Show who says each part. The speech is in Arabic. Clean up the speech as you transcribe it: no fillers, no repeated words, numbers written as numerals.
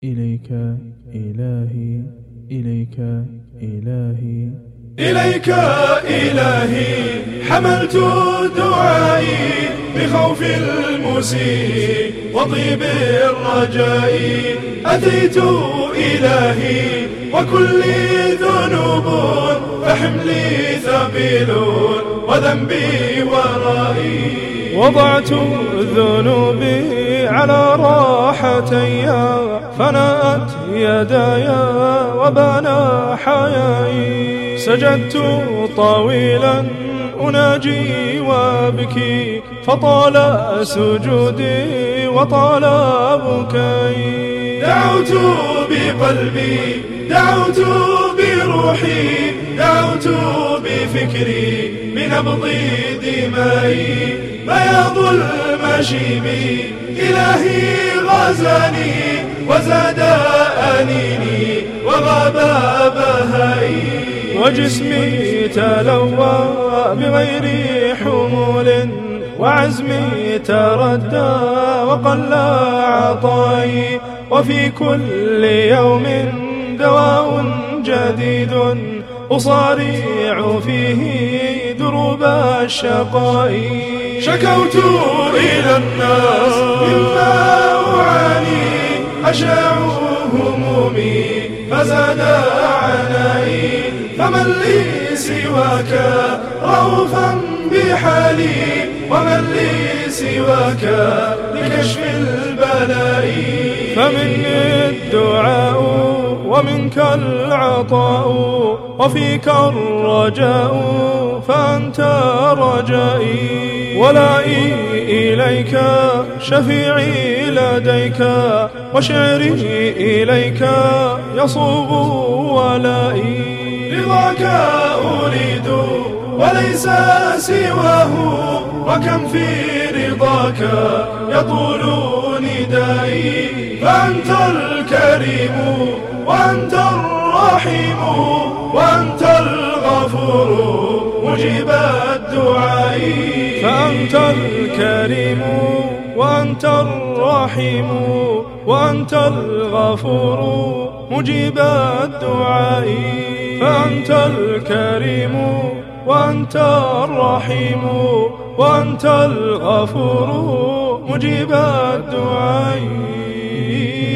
Speaker 1: إليك إلهي إليك إلهي
Speaker 2: إليك إلهي حملت دعائي بخوف المسيء وطيب الرجاء أتيت إلهي وكلي ذنوب فحملي ثقيل وذنبي ورائي
Speaker 3: وضعت ذنوبي على راحتي فنأت يداي وبان حيائي سجدت طويلا أناجي وابكي فطال سجودي وطال بكائي
Speaker 2: دعوت بقلبي دعوت بروحي دعوت بفكري بنبض دمائي بياض المشيب إلهي غزاني وزاد أنيني وغاب بهائي
Speaker 3: وجسمي تلوى بغير حمول وعزمي تردى وقل عطائي وفي كل يوم دواء جديد أصارع فيه دروب الشقاء
Speaker 2: شكوت إلى الناس مما أعاني أشاعوا همومي فزاد عنائي فمن لي سواك رؤوفا بحالي ومن لي سواك لكشف البلاء
Speaker 3: فمني الدعاء ومنك العطاء وفيك الرجاء فأنت رجائي ولائي إليك شفيعي لديك وشعري إليك يصوغ ولائي
Speaker 2: رضاك أريد وليس سواه وكم في رضاك يطول ندائي فأنت الكريم وأنت الرحيم وأنت الغفور مجيب الدعاء
Speaker 3: فأنت الكريم وأنت الرحيم وأنت الغفور مجيب الدعاء فأنت الكريم وأنت الرحيم وأنت الغفور مجيب الدعاء